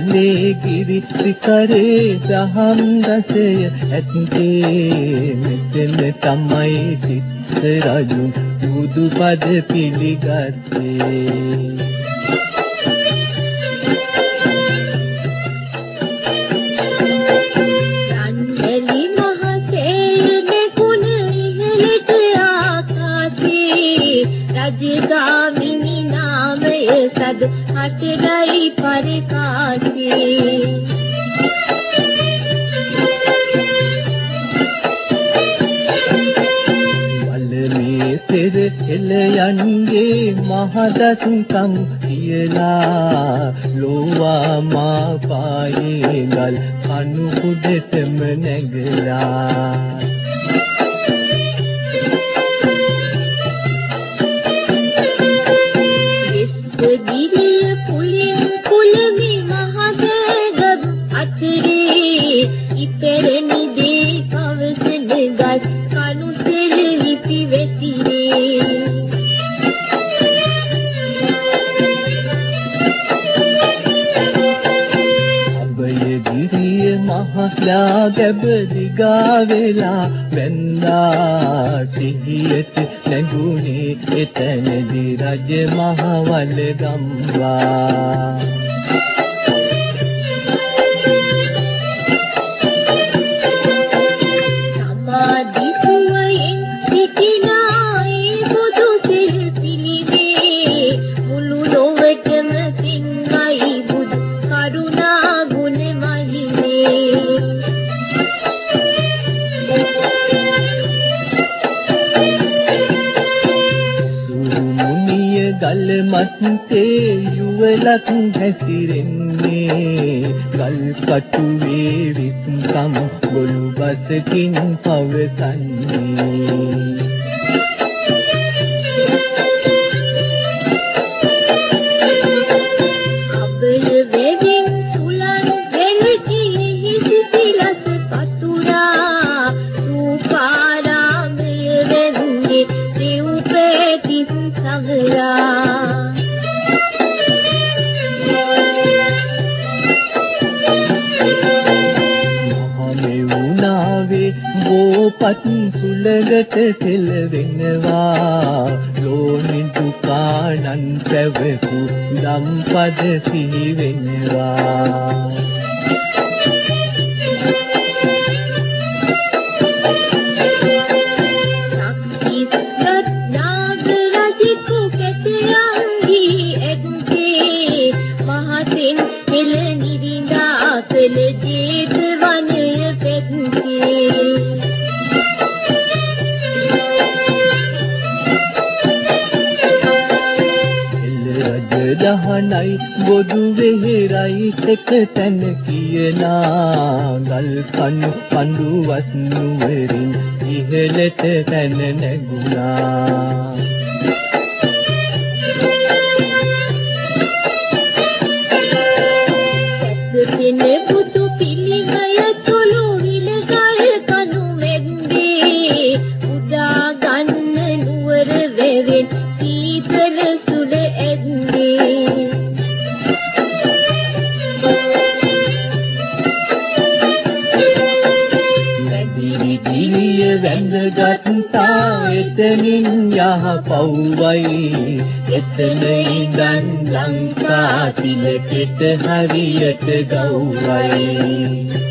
මලේ ගිරි සිකරේ දහම් රසය ඇත්තේ මෙතන තමයි සිත් රජුන් බුදු පද පිළිගත්තේ. රජගාමිනි නාමය සද හටගයි පරිකාසේ. වලමේ පෙර එළයන්ගේ මහදත්කම් කියලා ලෝවා මා පායේ ගල් කණු කුඩටම නැගලා. ගිරිය පුලින් කුලමි මහදග අතරේ ඉපෙරණි දේ පවසන ගස් කණු තෙර ලිපි වෙතිරේ. අබය ගිරිය මහලා ගැබ දිගා වෙලා වෙන්දා සිහියට නැගුණේ එතනදී රජ මහවල ගම්වා. සමාධි සුවයෙන් සිටිනායි බුදු සිල් පිළිමේ මුළු ලොවටම පින්වයි බුදු කරුණා ගුණ මහිමේ. ගල් මත්තේ යුවලක් හැසිරෙන්නේ ගල් කටුවේ විස්කම් ගොළු බසකින් පවසන්නේ. අබය වෙදින් සුලන් දෙලකී හිසිලස පතුරා සූපාරාමය වෙන්නේ දෙව්පැතිස් සගලා. මහමෙවුනාවේ බෝපත් සුලකට සෙලවෙනවා ලෝනි දුකානන් පැවසු දම්පද සිහි වෙනවා. දහනයි බොදු වෙහෙරයි එක තැන කියනා ගල් කණු පඬුවත් නුවරින් ඉහළට තැන නැගුණා. සැතපෙන බුදු පිළිමය තුළු විලගල් කණු මෙන්දේ උදා ගන්න නුවර වෙවෙන් සීතල සුළ ඇද්දේ. ගිරිය වැඳගත්තා එතනින් යහ පව්වයි එතන ඉඳන් ලංකා තිලකෙට හරියට ගව්වයි.